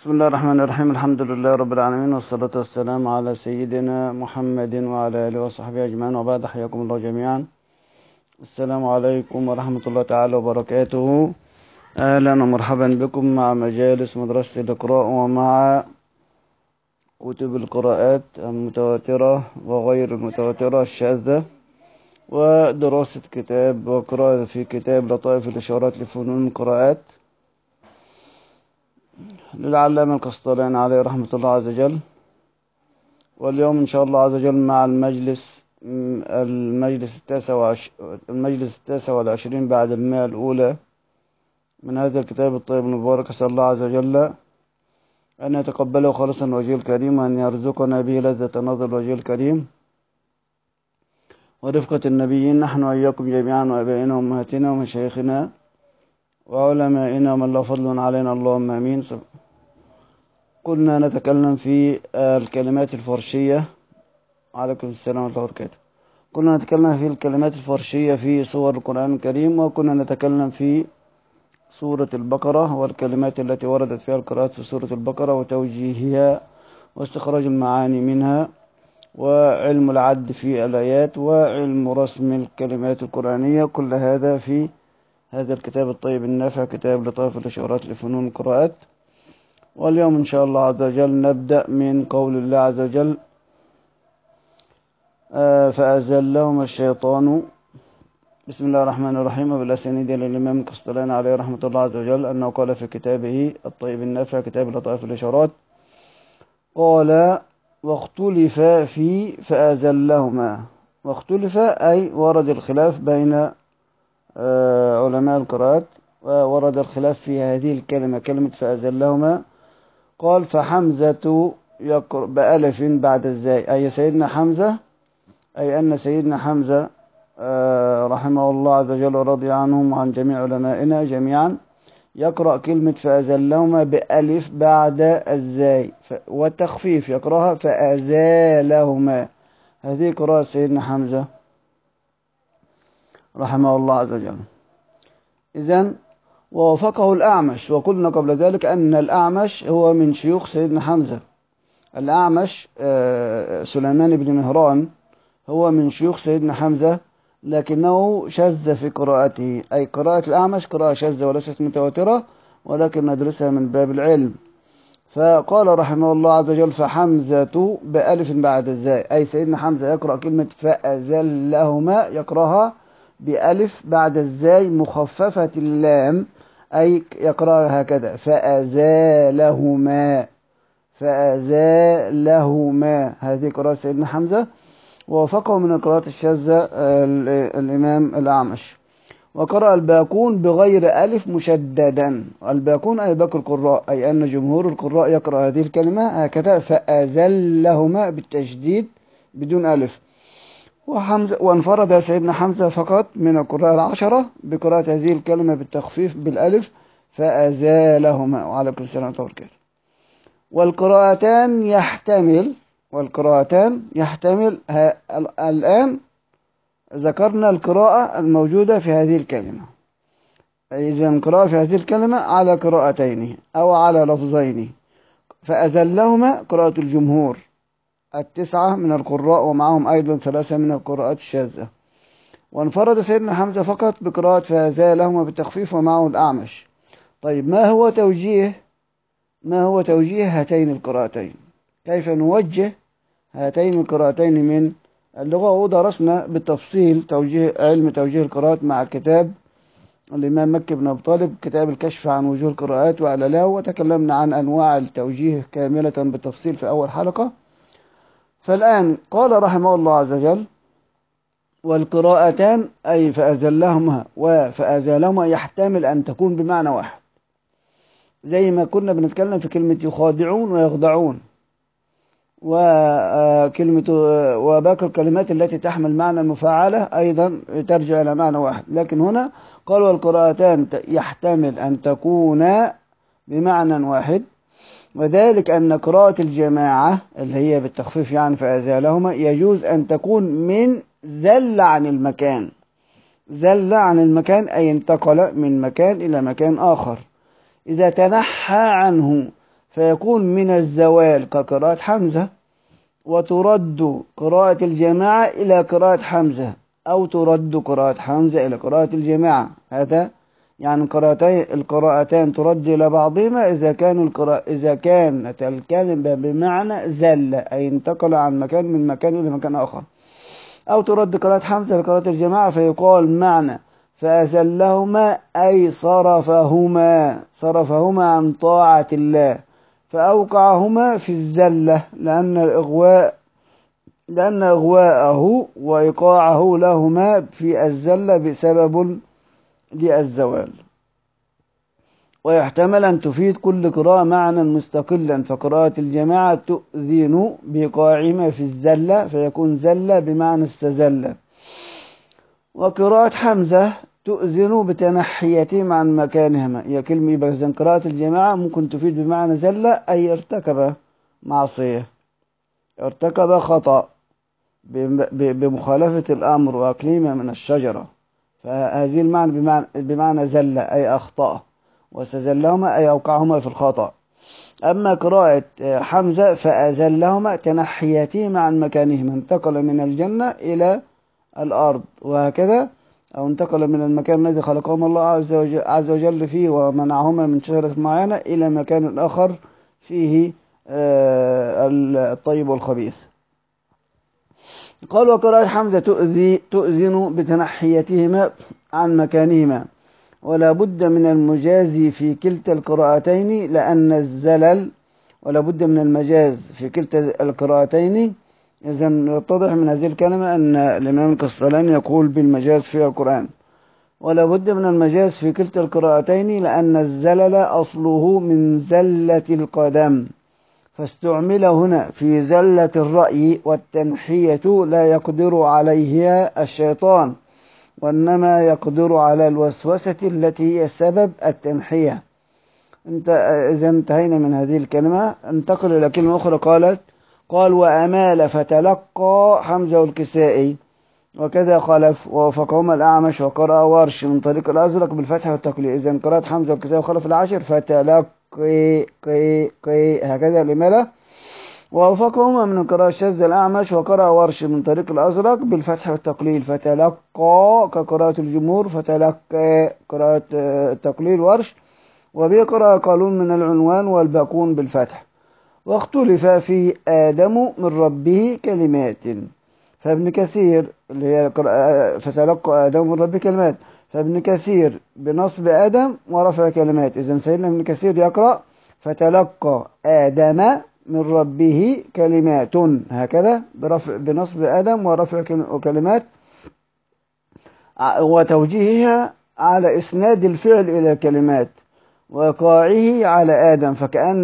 بسم الله الرحمن الرحيم. الحمد لله رب العالمين، والصلاة والسلام على سيدنا محمد وعلى آله وصحبه أجمعين، وبعد. حياكم الله جميعا. السلام عليكم ورحمة الله تعالى وبركاته. أهلا ومرحبا بكم مع مجالس مدرسة الإقراء، ومع كتب القراءات المتواترة وغير المتواترة الشاذة، ودراسة كتاب وقراءة في كتاب لطائف الإشارات لفنون القراءات للعلامة القسطلاني عليه رحمة الله عز وجل. واليوم إن شاء الله عز وجل مع المجلس التاسع والعشرين بعد 100 الأولى من هذا الكتاب الطيب المبارك. أسأل الله عز وجل أن يتقبله خالصا وجهه الكريم، وأن يرزقنا به لذة نظر وجهه الكريم ورفقة النبيين، نحن وإياكم جميعا، وأبائنا وأمهاتنا ومشايخنا وعلمائنا ومن له فضل علينا، اللهم آمين. كنا نتكلم في الكلمات الفرشية. عليكم السلام ورحمة الله وبركاته. كنا نتكلم في الكلمات الفرشية في سور القرآن الكريم، وكنا نتكلم في سورة البقرة والكلمات التي وردت فيها القراءات في سورة البقرة وتوجيهها واستخراج المعاني منها، وعلم العد في الآيات، وعلم رسم الكلمات القرآنية. كل هذا في هذا الكتاب الطيب النافع، كتاب لطائف الإشارات لفنون القراءات. واليوم إن شاء الله عز وجل نبدأ من قول الله عز وجل: فأزلهم الشيطان. بسم الله الرحمن الرحيم. وبالأسانيد للإمام القسطلاني عليه رحمة الله عز وجل أنه قال في كتابه الطيب النافع، كتاب لطائف الإشارات، قال: واختلف في فأزلهما. واختلف أي ورد الخلاف بين علماء القراءات، وورد الخلاف في هذه الكلمة، كلمة فأزلهما. قال: فحمزة يقرأ بألف بعد الزاي، أي سيدنا حمزة، أي أن سيدنا حمزة رحمه الله عز وجل ورضي عنهم وعن جميع علمائنا جميعا، يقرأ كلمة فأزلهما بألف بعد الزاي، والتخفيف يقرأها فأزالهما. هذه قراءة سيدنا حمزة رحمه الله عز وجل. إذن ووافقه الأعمش، وقلنا قبل ذلك أن الأعمش هو من شيوخ سيدنا حمزة. الأعمش سليمان بن مهران هو من شيوخ سيدنا حمزة، لكنه شذ في قراءته، أي قراءة الأعمش قراءة شاذة وليست متواترة، ولكن ندرسها من باب العلم. فقال رحمه الله عز وجل: فحمزة بألف بعد الزاي، أي سيدنا حمزة يقرأ كلمة فأزلهما، يقرأها بألف بعد الزاي مخففة اللام، أي يقرأها هكذا: فأزالهما، فأزالهما. هذه قراءة سيدنا حمزة، ووافقه من القراءات الشاذة الإمام الأعمش. وقرأ الباقون بغير ألف مشددا. الباقون أي باقي القراء، أي أن جمهور القراء يقرأ هذه الكلمة هكذا: فأزلهما بالتشديد بدون ألف. وانفرد سيدنا حمزة فقط من القراء العشرة بقراءة هذه الكلمة بالتخفيف بالألف: فأزالهما. وعليكم السلام ورحمة الله وبركاته. والقراءتان يحتمل الآن ذكرنا القراءة الموجودة في هذه الكلمة. إذا القراءة في هذه الكلمة على قراءتين أو على لفظين. فأزلهما قراءة الجمهور 9 من القراء، ومعهم أيضا 3 من القراءات الشاذة. وانفرد سيدنا حمزة فقط بقراءة فأزالهما بالتخفيف، ومعه الأعمش. طيب، ما هو توجيه هاتين القراءتين؟ كيف نوجه هاتين القراءتين من اللغة؟ ودرسنا بالتفصيل علم توجيه القراءات مع كتاب الإمام مكي بن أبي طالب، كتاب الكشف عن وجوه القراءات وعللاه، وتكلمنا عن أنواع التوجيه كاملة بالتفصيل في أول حلقة. فالآن قال رحمه الله عز وجل: والقراءتان أي فأزلهما وفأزالهما يحتمل أن تكون بمعنى واحد، زي ما كنا بنتكلم في كلمة يخادعون ويخدعون، وكلمة وباقي الكلمات التي تحمل معنى المفاعلة أيضا ترجع إلى معنى واحد. لكن هنا قال: والقراءتان يحتمل أن تكون بمعنى واحد، وذلك أن قراءة الجماعة اللي هي بالتخفيف يعني فأزالهما يجوز أن تكون من زل عن المكان. زل عن المكان أي انتقل من مكان إلى مكان آخر. إذا تنحى عنه فيكون من الزوال كقراءة حمزة، وترد قراءة الجماعة إلى قراءة حمزة، أو ترد قراءة حمزة إلى قراءة الجماعة. هذا يعني القراءتان ترد إلى بعضهما إذا كانت الكلمة بمعنى زل، أي انتقل عن مكان من مكان إلى مكان آخر. أو ترد قراءة حمزة لقراءة الجماعة فيقال معنى فأزلهما أي صرفهما عن طاعة الله، فأوقعهما في الزلة، لأن إغواءه وإيقاعه لهما في الزلة بسبب للزوال. ويحتمل أن تفيد كل قراءة معنى مستقلا، فقراءة الجماعة تؤذن بإيقاعهما في الزلة فيكون زلة بمعنى استزل، وقراءة حمزة تؤذن بتنحيتهم عن مكانهما. هي كلمة بإذن قراءة الجماعة ممكن تفيد بمعنى زلة، أي ارتكب معصية، ارتكب خطأ بمخالفة الأمر وأكليمة من الشجرة، فهذه المعنى بمعنى زلة أي أخطأ، واستزلهما أي أوقعهما في الخطأ. أما قراءة حمزة فأزلهما تنحيتهما عن مكانهما، انتقل من الجنة إلى الأرض وهكذا، أو انتقل من المكان الذي خلقهما الله عز وجل فيه ومنعهما من شجرة معينة إلى مكان آخر فيه الطيب والخبيث. قال وقراءة حمزة تؤذن بتنحيتهما عن مكانهما، ولا بد من المجاز في كلتا القراءتين لأن الزلل إذن يتضح من هذه الكلمة أن الإمام القسطلاني يقول بالمجاز في القرآن، ولا بد من المجاز في كلتا القراءتين لأن الزلل أصله من زلة القدم، فاستعمل هنا في زلة الرأي، والتنحية لا يقدر عليها الشيطان، وإنما يقدر على الوسوسة التي هي سبب التنحية. إذا انتهينا من هذه الكلمة انتقل إلى كلمة أخرى. قال وأمال فتلقى حمزة والكسائي وكذا خلف ووافقهما الأعمش وقرأ ورش من طريق الأزرق بالفتح والتقليل. إذا قرأت حمزة والكسائي وخلف العاشر فتلقي هكذا الإمالة، ووافقهما من قراءة الشاذ الأعمش وقرأ ورش من طريق الأزرق بالفتح والتقليل، فتلقى كقراءة الجمهور، فتلقى قراءة التقليل ورش، وبقراءة قالون من العنوان والباقون بالفتح. واختلف في آدم من ربه كلمات، فابن كثير اللي هي فتلقى آدم من ربه كلمات، فابن كثير بنصب آدم ورفع كلمات. إذن سيدنا ابن كثير يقرأ فتلقى آدم من ربه كلمات هكذا بنصب آدم ورفع كلمات، وتوجيهها على إسناد الفعل إلى كلمات، وقاعه على آدم،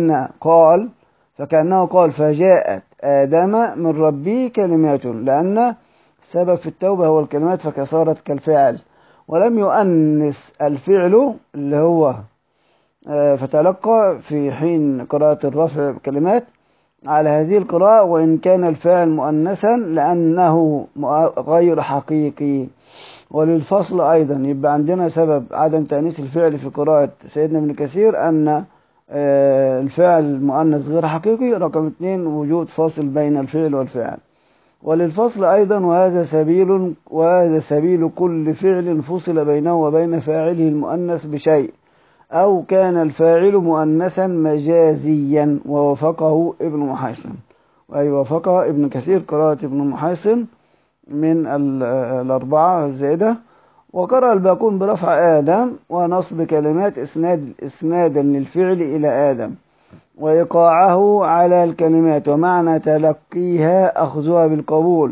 فكأنه قال فجاءت آدم من ربه كلمات، لأن السبب في التوبة هو الكلمات فصارت كالفعل، ولم يؤنث الفعل اللي هو فتلقى في حين قراءة الرفع كلمات على هذه القراءة، وإن كان الفعل مؤنثا لأنه غير حقيقي. وللفصل أيضا يبقى عندنا سبب عدم تأنيث الفعل في قراءة سيدنا ابن كثير أن الفعل مؤنث غير حقيقي. رقم 2 وجود فاصل بين الفعل والفعل. وللفصل أيضا وهذا سبيل كل فعل فصل بينه وبين فاعله المؤنث بشيء، أو كان الفاعل مؤنثا مجازيا، ووافقه ابن محيصن، أي وافقه ابن كثير قراءة ابن محيصن من الأربعة الزائدة. وقرأ الباقون برفع آدم ونصب كلمات إسنادا للفعل إلى آدم، وإيقاعه على الكلمات، ومعنى تلقيها أخذها بالقبول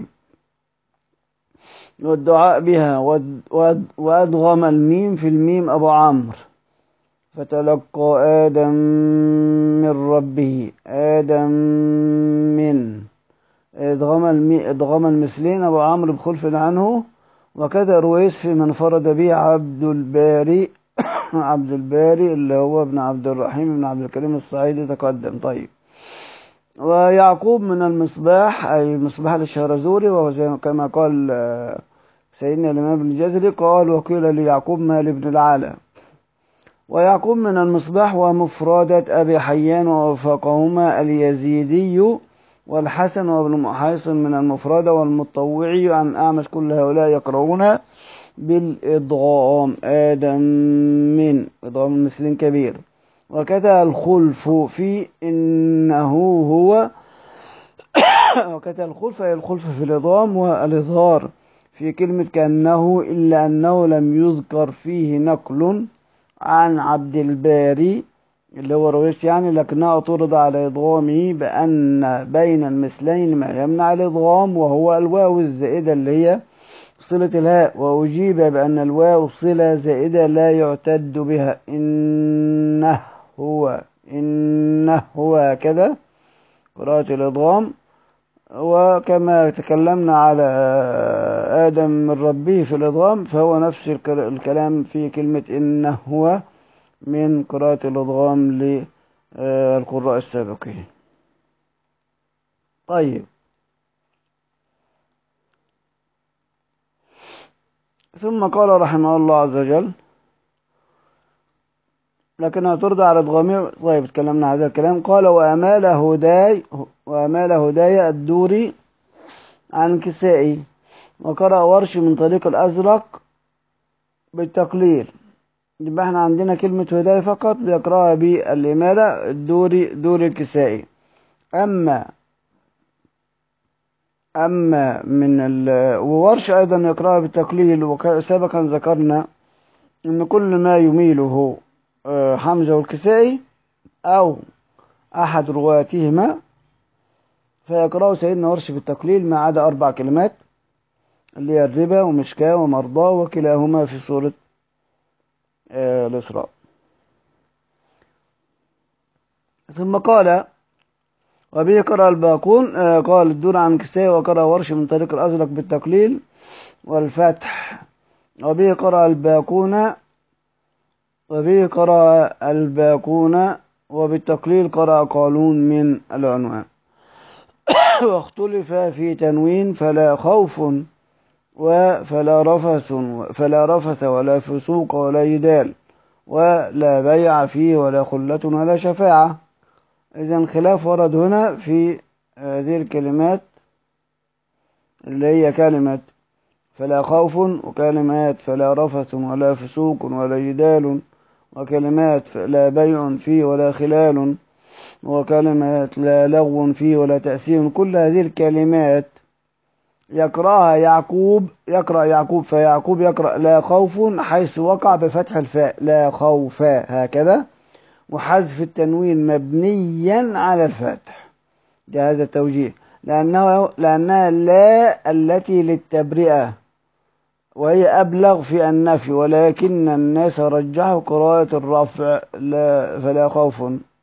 والدعاء بها، وأدغم الميم في الميم أبو عمرو، فتلقى آدم من ربه آدم من إدغام المثلين أبو عمرو بخلف عنه، وكذا رويس في من فرد به عبد الباري عبد الباري اللي هو ابن عبد الرحيم بن عبد الكريم الصعيدي تقدم. طيب ويعقوب من المصباح أي مصباح الشهرزوري، وهو كما قال سيدنا الإمام ابن الجزري قال وقيل ليعقوب ما لابن العالى. ويعقوب من المصباح ومفردة أبي حيان ووفقهما اليزيدي والحسن وابن محيصن من المفردة والمطوعي عن أعمش. كل هؤلاء يقرؤون بالإضغام. آدم من إضغام مثل كبير. وكذا الخلف في إنه هو وكذا الخلف أي الخلف في الإضغام والإظهار في كلمة كأنه، إلا أنه لم يذكر فيه نقل عن عبد الباري اللي هو رويس يعني، لكنها اعترض على إضغامه بأن بين المثلين ما يمنع الإضغام وهو الواو الزائدة اللي هي صلة الهاء، وأجيب بأن الواو صلة زائدة لا يعتد بها. إنه هو كذا قراءة الإضغام. وكما تكلمنا على آدم من ربه في الإضغام، فهو نفس الكلام في كلمة إنه هو من قراءة الإضغام للقراء السابقين. طيب، ثم قال رحمه الله عز وجل لكنها ترضى على إضغامه. طيب، تكلمنا على هذا الكلام. قال وأمال هداي الدوري عن كسائي، وقرأ ورش من طريق الأزرق بالتقليل. يبقى احنا عندنا كلمة هداية فقط بيقرأها بالإمالة دوري الكسائي. أما وورش أيضا يقرأها بالتقليل. وسابقا ذكرنا أن كل ما يميله حمزة والكسائي أو أحد رواتهما فيقرأه سيدنا ورش بالتقليل ما عدا 4 كلمات اللي هي الربا ومشكاة ومرضاه، وكلاهما في سورة الإسراء. ثم قال وبه قرأ الباقون. قال الدور عن كسائي وقرأ ورش من طريق الأزرق بالتقليل والفتح. وبه قرأ الباقون وبالتقليل قرأ قالون من العنوان. واختلف في تنوين فلا خوف فلا رفث ولا فسوق ولا جدال ولا بيع فيه ولا خلة ولا شفاعة. إذن خلاف ورد هنا في هذه الكلمات اللي هي كلمة فلا خوف، وكلمات فلا رفث ولا فسوق ولا جدال، وكلمات لا بيع فيه ولا خلال، وكلمات لا لغو فيه ولا تأثير. كل هذه الكلمات يقرأها يعقوب فيعقوب يقرأ لا خوف حيث وقع بفتح الفاء لا خوف هكذا، وحذف التنوين مبنيا على الفتح. هذا التوجيه لأنها لا التي للتبرئة وهي أبلغ في النفي، ولكن الناس رجحوا قراءة الرفع فلا خوف.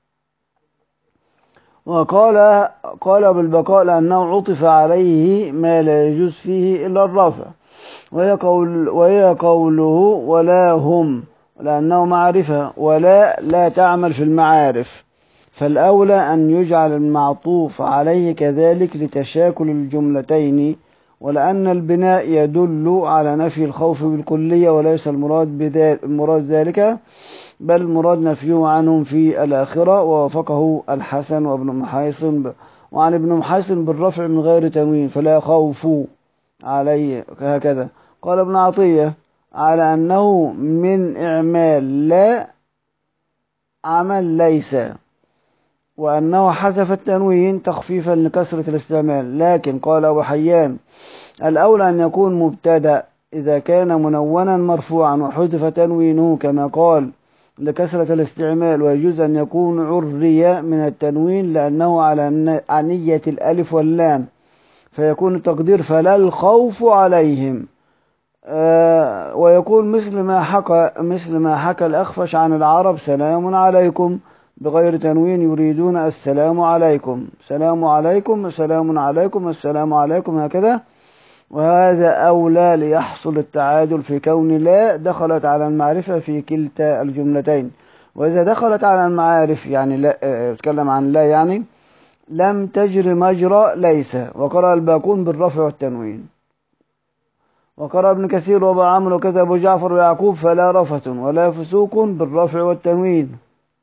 قال بالبقاء لأنه عطف عليه ما لا يجوز فيه إلا الرفع، وهي قوله ولا هم لأنه معرفة، ولا لا تعمل في المعارف، فالأولى أن يجعل المعطوف عليه كذلك لتشاكل الجملتين، ولأن البناء يدل على نفي الخوف بالكلية وليس المراد ذلك، بل المراد نفيه عنهم في الآخرة. ووافقه الحسن وابن محيصن وعن ابن محيصن بالرفع من غير تنوين فلا خوف عليه هكذا. قال ابن عطية على أنه من إعمال لا عمل ليس، وأنه حذف التنوين تخفيفا لكثرة الاستعمال. لكن قال أبو حيان الأولى أن يكون مبتدأ إذا كان منونا مرفوعا وحذف تنوينه كما قال لكثرة الاستعمال، ويجوز أن يكون عري من التنوين لأنه على عنية الألف واللام، فيكون التقدير فلا الخوف عليهم. ويكون مثل ما حكى الأخفش عن العرب سلام عليكم بغير تنوين يريدون السلام عليكم، سلام عليكم، سلام عليكم، السلام عليكم هكذا. وهذا أولى ليحصل التعادل في كون لا دخلت على المعرفة في كلتا الجملتين. وإذا دخلت على المعارف يعني لا اتكلم عن لا يعني لم تجر مجرى ليس. وقرأ الباقون بالرفع والتنوين. وقرأ ابن كثير وابو عمرو وكذا ابو جعفر ويعقوب فلا رفث ولا فسوق بالرفع والتنوين.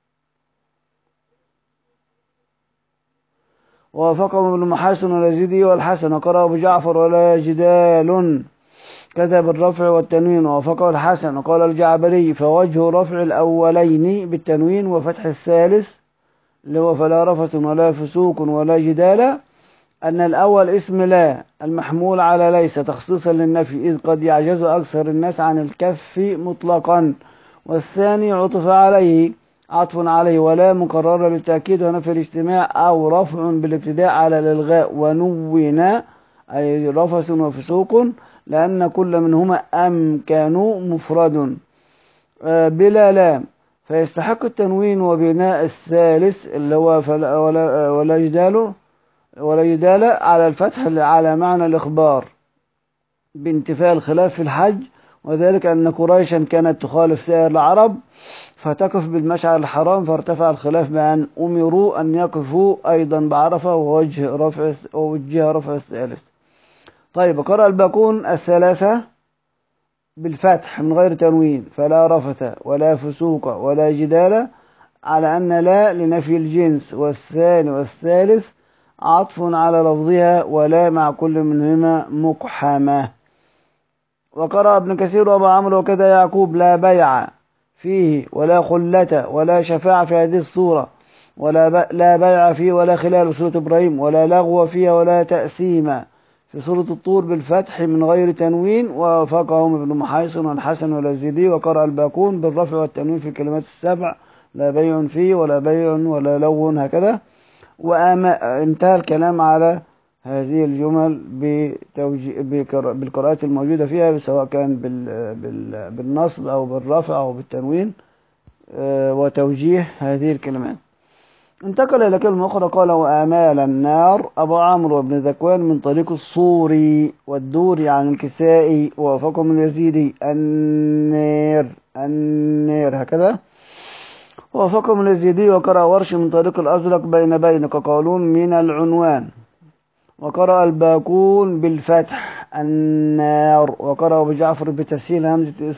ووافقهم ابن محاسن واليزيدي والحسن. وقرأ ابو جعفر ولا جدال كذا بالرفع والتنوين. ووافقه الحسن. وقال الجعبري فوجه رفع الأولين بالتنوين وفتح الثالث اللي هو فلا رفث ولا فسوق ولا جدال أن الأول اسم لا المحمول على ليس تخصيصا للنفي إذ قد يعجز أكثر الناس عن الكف مطلقا. والثاني عطف عليه عطف عليه ولا مكررة للتأكيد ونفي الاجتماع أو رفع بالابتداء على الإلغاء ونون أي رفث وفسوق لأن كل منهما أمكن مفرد بلا لام فيستحق التنوين وبناء الثالث اللي هو ولا جدال على الفتح على معنى الإخبار بانتفاء الخلاف في الحج. وذلك أن قريشا كانت تخالف سائر العرب فتقف بالمشعر الحرام فارتفع الخلاف بأن أمروا أن يقفوا أيضا بعرفة ووجه رفع الثالث. طيب قرأ الباقون الثلاثة بالفتح من غير تنوين فلا رفث ولا فسوق ولا جدال على أن لا لنفي الجنس والثاني والثالث عطف على لفظها ولا مع كل منهما مقحمة. وقرأ ابن كثير وابو عمرو وكذا يعقوب لا بيع فيه ولا خلة ولا شفاعة في هذه الصورة لا بيع فيه ولا خلال سورة إبراهيم ولا لغو فيها ولا تأثيم في سورة الطور بالفتح من غير تنوين. ووافقهم ابن محيصن والحسن واليزيدي. وقرأ الباقون بالرفع والتنوين في الكلمات السبع لا بيع فيه ولا بيع ولا لغو هكذا. انتهى الكلام على هذه الجمل بالقراءات الموجودة فيها سواء كان بالنصب أو بالرفع أو بالتنوين وتوجيه هذه الكلمات. انتقل إلى كلمة أخرى قال وآمال النار أبو عمرو بن ذكوان من طريق الصوري والدوري عن الكسائي ووافقهم اليزيدي النير هكذا. ووافقهم اليزيدي. وقرأ ورش من طريق الأزرق بين كقولون من العنوان. وقرأ الباقون بالفتح النار. وقرأ أبو جعفر بتسهيل همزة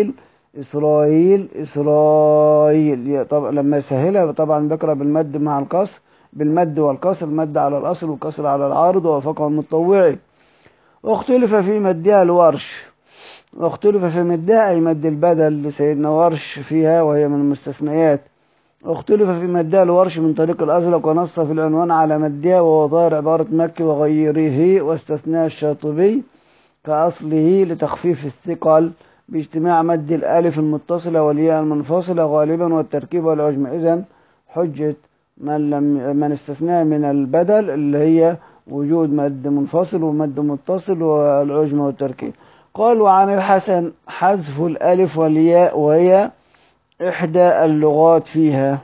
إسرائيل طبعا لما يسهلها طبعا بقرأ بالمد مع القصر بالمد والقصر المد على الأصل والقصر على العارض. ووافقه المتطوعي. واختلف في مدها الورش واختلف في مدها أي مد البدل لسيدنا ورش فيها وهي من المستثنيات. واختلف في مدها الورش من طريق الأزرق ونص في العنوان على مدها وهو ظاهر عبارة مكي وغيره واستثناء الشاطبي كأصله لتخفيف الثقل باجتماع مد الألف المتصلة والياء المنفصلة غالبا والتركيب والعجم. إذن حجة من استثناء من البدل اللي هي وجود مد منفصل ومد متصل والعجم والتركيب. قال وعن الحسن حذف الألف والياء وهي إحدى اللغات فيها.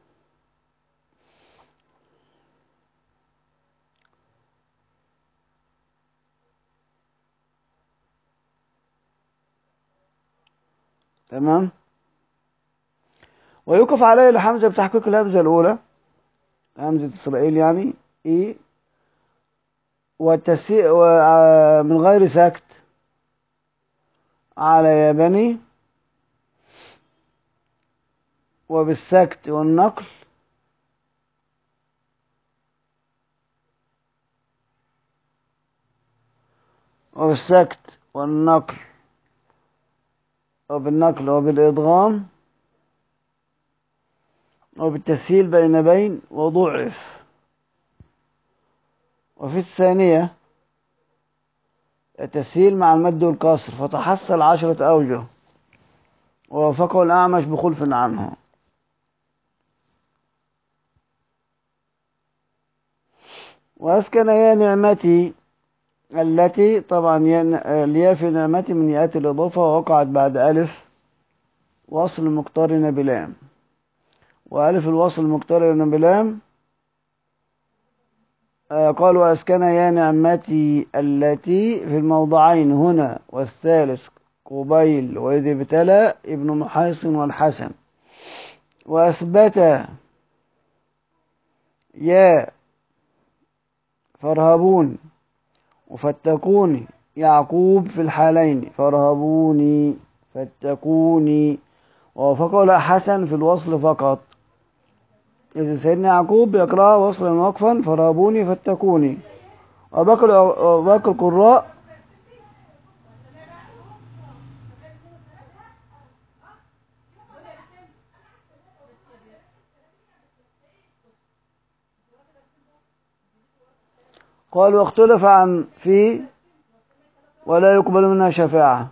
تمام. ويوقف عليه الحمزة بتحقيق الهمزة الأولى همزة إسرائيل يعني إيه من غير سكت على يا بني وبالسكت والنقل وبالنقل وبالإدغام وبالتسهيل بين وضعف. وفي الثانية التسهيل مع المد والكسر فتحصل 10 أوجه. ووافقه الأعمش بخلف عنه. وأسكن يا نعمتي التي طبعا الياء في نعمتي من ياءات الإضافة ووقعت بعد ألف وصل مقترنة بلام. وألف الوصل مقترنة بلام قال وأسكن يا نعمتي التي في الموضعين هنا والثالث قبيل وإذ ابتلى ابن محيصن والحسن. وأثبت يا فارهبون وفتكوني يعقوب في الحالين فارهبوني فاتقوني، ووافقه حسن في الوصل فقط. إذا سيدنا يعقوب يقرأ وصلا وقفا فارهبوني فاتقوني، وباقي القراء قال واختلف عن في ولا يقبل منها شفاعة.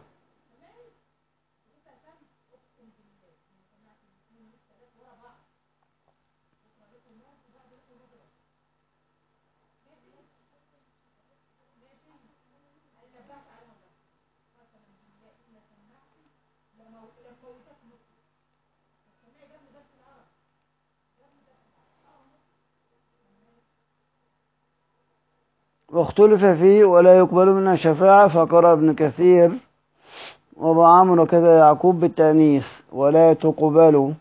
واختلف فيه ولا يقبل منها شفاعة، فقرأ ابن كثير وابو عمرو وكذا يعقوب بالتأنيث ولا تقبل.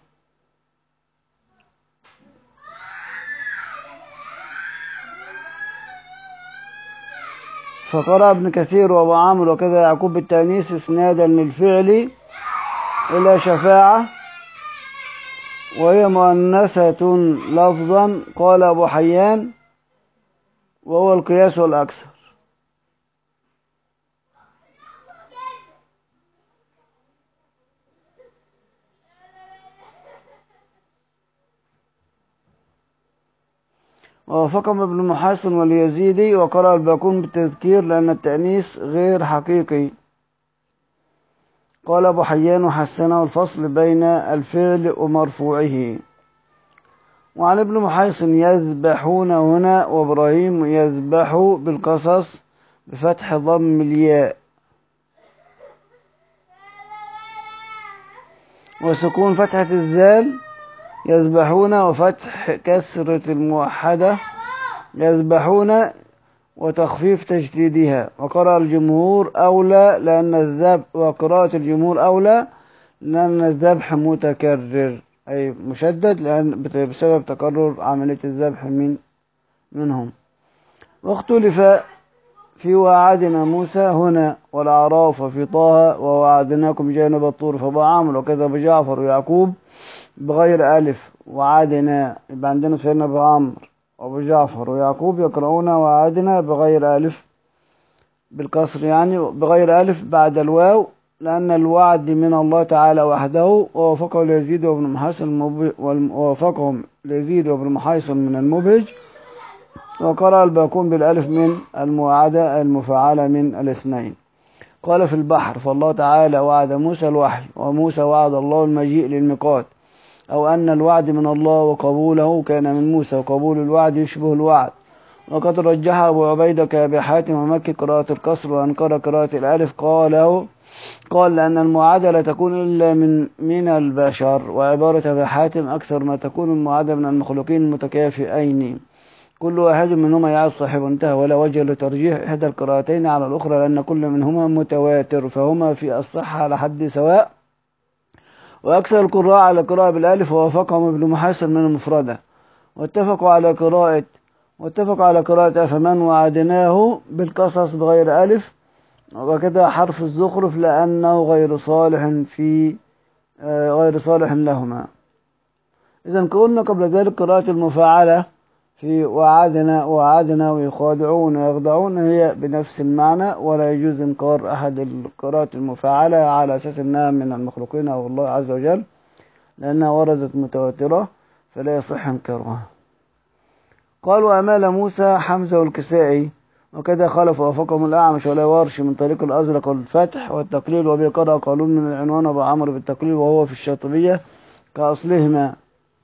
فقرأ ابن كثير وابو عمرو وكذا يعقوب بالتأنيث إسنادا للفعل إلى شفاعة، وهي مؤنثة لفظا. قال أبو حيان وهو القياس الأكثر. ووافقهم ابن محاسن واليزيدي، وقرأ الباقون بالتذكير لأن التأنيث غير حقيقي. قال أبو حيان وحسنه الفصل بين الفعل ومرفوعه. وعن ابن محيصن يذبحون هنا، وإبراهيم يذبح بالقصص بفتح ضم الياء وسكون فتحة الزال يذبحون، وفتح كسرة الموحدة يذبحون وتخفيف تجديدها. وقرأ الجمهور أولى لأن الذبح، وقراءة الجمهور أولى لأن الذبح متكرر أي مشدد بسبب تكرر عملية الذبح منهم. واختلف في وعدنا موسى هنا والأعراف في طه ووعدناكم جانب الطور فأبو عامر وكذا أبو جعفر ويعقوب بغير ألف. وعدنا يبقى عندنا سيدنا أبو عمرو وأبو جعفر ويعقوب يقرؤون وعدنا بغير ألف بالكسر، يعني بغير ألف بعد الواو، لأن الوعد من الله تعالى وحده. ووافقه ليزيد وابن محيصن ووافقهم ليزيد وابن محيصن من المبهج. وقرأ الباقون بالألف من الموعدة المفعلة من الاثنين. قال في البحر فالله تعالى وعد موسى الوحي، وموسى وعد الله المجيء للميقات، أو أن الوعد من الله وقبوله كان من موسى، وقبول الوعد يشبه الوعد. وقد رجح أبو عبيدة كأبي حاتم ومكي قراءة الكسر، وأنكر قراءة الألف قال لأن المعادة لا تكون إلا من البشر. وعبارة أبي حاتم أكثر ما تكون المعادة من المخلوقين المتكافئين، كل واحد منهما يعد صاحبه، انتهى. ولا وجه لترجيح إحدى القراءتين على الأخرى، لأن كل منهما متواتر، فهما في الصحة على حد سواء. وأكثر القراء على قراءة بالألف، ووافقهم ابن محاسن من المفردة. واتفقوا على قراءة فمن وعدناه بالقصص بغير ألف، وكذا حرف الزخرف لأنه غير صالح لهما. إذا قلنا قبل ذلك قراءة المفاعلة في وعدنا ويخادعون ويخدعون هي بنفس المعنى، ولا يجوز إنكار أحد القراءات المفاعلة على أساس أنها من المخلوقين أو الله عز وجل، لأنها وردت متواترة فلا يصح إنكارها. قال وأمال موسى حمزة والكسائي، وكذا خلف وافقهم الأعمش ولا ورش من طريق الأزرق والفتح والتقليل، وبه قرأ قالون من العنوان وأبو عمرو بالتقليل وهو في الشاطبية كأصلهما.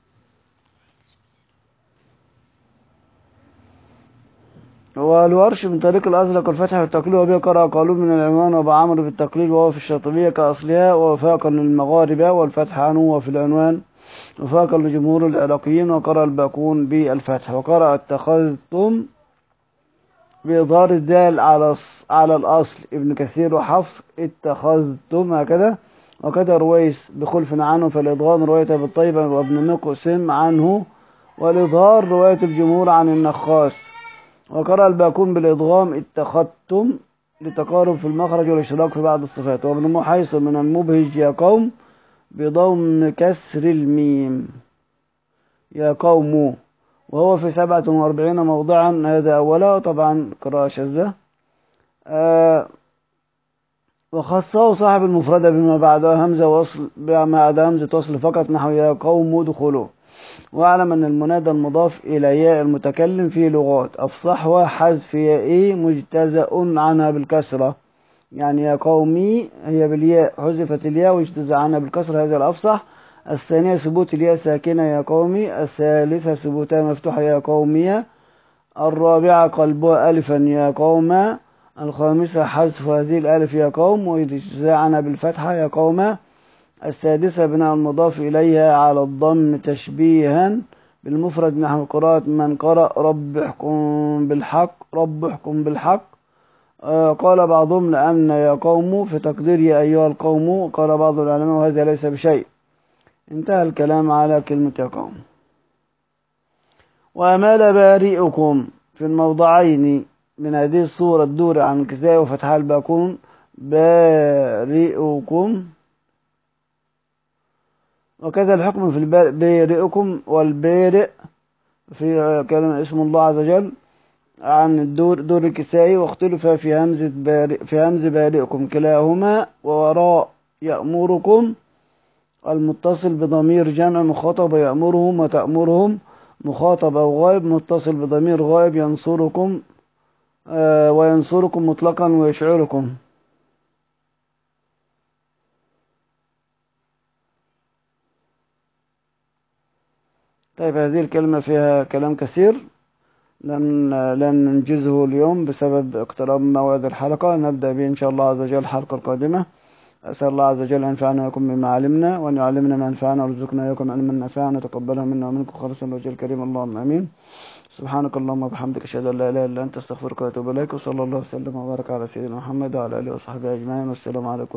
والورش من طريق الأزرق والفتح والتقليل، وبه قرأ قالون من العنوان وأبو عمرو بالتقليل وهو في الشاطبية كأصلها، ووفاقا للمغاربة والفتح عنه وفي العنوان، وفاقا لجمهور العراقيين. وقرأ الباقون بالفتح. وقرأ اتخذتم بإظهار الدال على الأصل ابن كثير وحفص اتخذتم هكذا. وكذا رويس بخلف عنه، فالإضغام رواية بالطيبة وابن مقسم عنه، والإظهار رواية الجمهور عن النخاس. وقرأ الباقون بالإضغام اتخذتم لتقارب في المخرج والاشتراك في بعض الصفات. وابن محيصن من المبهج يا قوم بضم كسر الميم يا قوم، وهو في 47 موضعا. هذا أولا، طبعا قراءة شاذة. وخصه صاحب المفردة بما بعدها همزة وصل، بما بعد همزة وصل فقط، نحو يا قوم ادخلوا. واعلم أن المنادى المضاف إلى ياء المتكلم فيه لغات أفصح، وحذف ياء مجتزأ عنها بالكسرة. يعني يا قومي هي بالياء، حذفت الياء واجتزأ عنها بالكسرة، هذا الأفصح. الثانية ثبوت الياء ساكنة يا قومي. الثالثة ثبوتها مفتوحة يا قومية. الرابعة قلبها ألفا يا قوما. الخامسة حذف هذه الألف يا قوم واجتزاء عنها بالفتحة يا قوما. السادسة بناء المضاف إليها على الضم تشبيها بالمفرد، نحو قراءة من قرأ رب احكم بالحق، رب احكم بالحق. قال بعضهم لأن يا قوم في تقدير يا أيها القوم. قال بعض العلماء وهذا ليس بشيء. انتهى الكلام على كلمة يا قوم. وأمال بارئكم في الموضعين من هذه الصورة الدور عن الكساء وفتحها الباكون بارئكم. وكذا الحكم في بارئكم والبارئ في كلمة اسم الله عز وجل عن دور الكسائي، واختلف في همز بارئكم كلاهما. ووراء يأمركم المتصل بضمير جمع مخاطب يأمرهم، وتأمرهم مخاطب أو غائب متصل بضمير غائب ينصركم، وينصركم مطلقا ويشعركم. طيب هذه الكلمة فيها كلام كثير، لن ننجزه اليوم بسبب اقتراب موعد الحلقة. نبدأ به إن شاء الله عز وجل الحلقة القادمة. أسأل الله عز وجل أن ينفعنا ويكم بما علمنا، وأن يعلمنا ما ينفعنا، ويرزقنا ويكم علما نافعا نتقبله منا ومنكم خالصا لوجه الكريم، اللهم آمين. سبحانك اللهم وبحمدك، أشهد أن لا إله إلا أنت، أستغفرك وأتوب إليك. وصلى الله وسلم وبارك على سيدنا محمد وعلى آله وصحبه أجمعين، والسلام عليكم.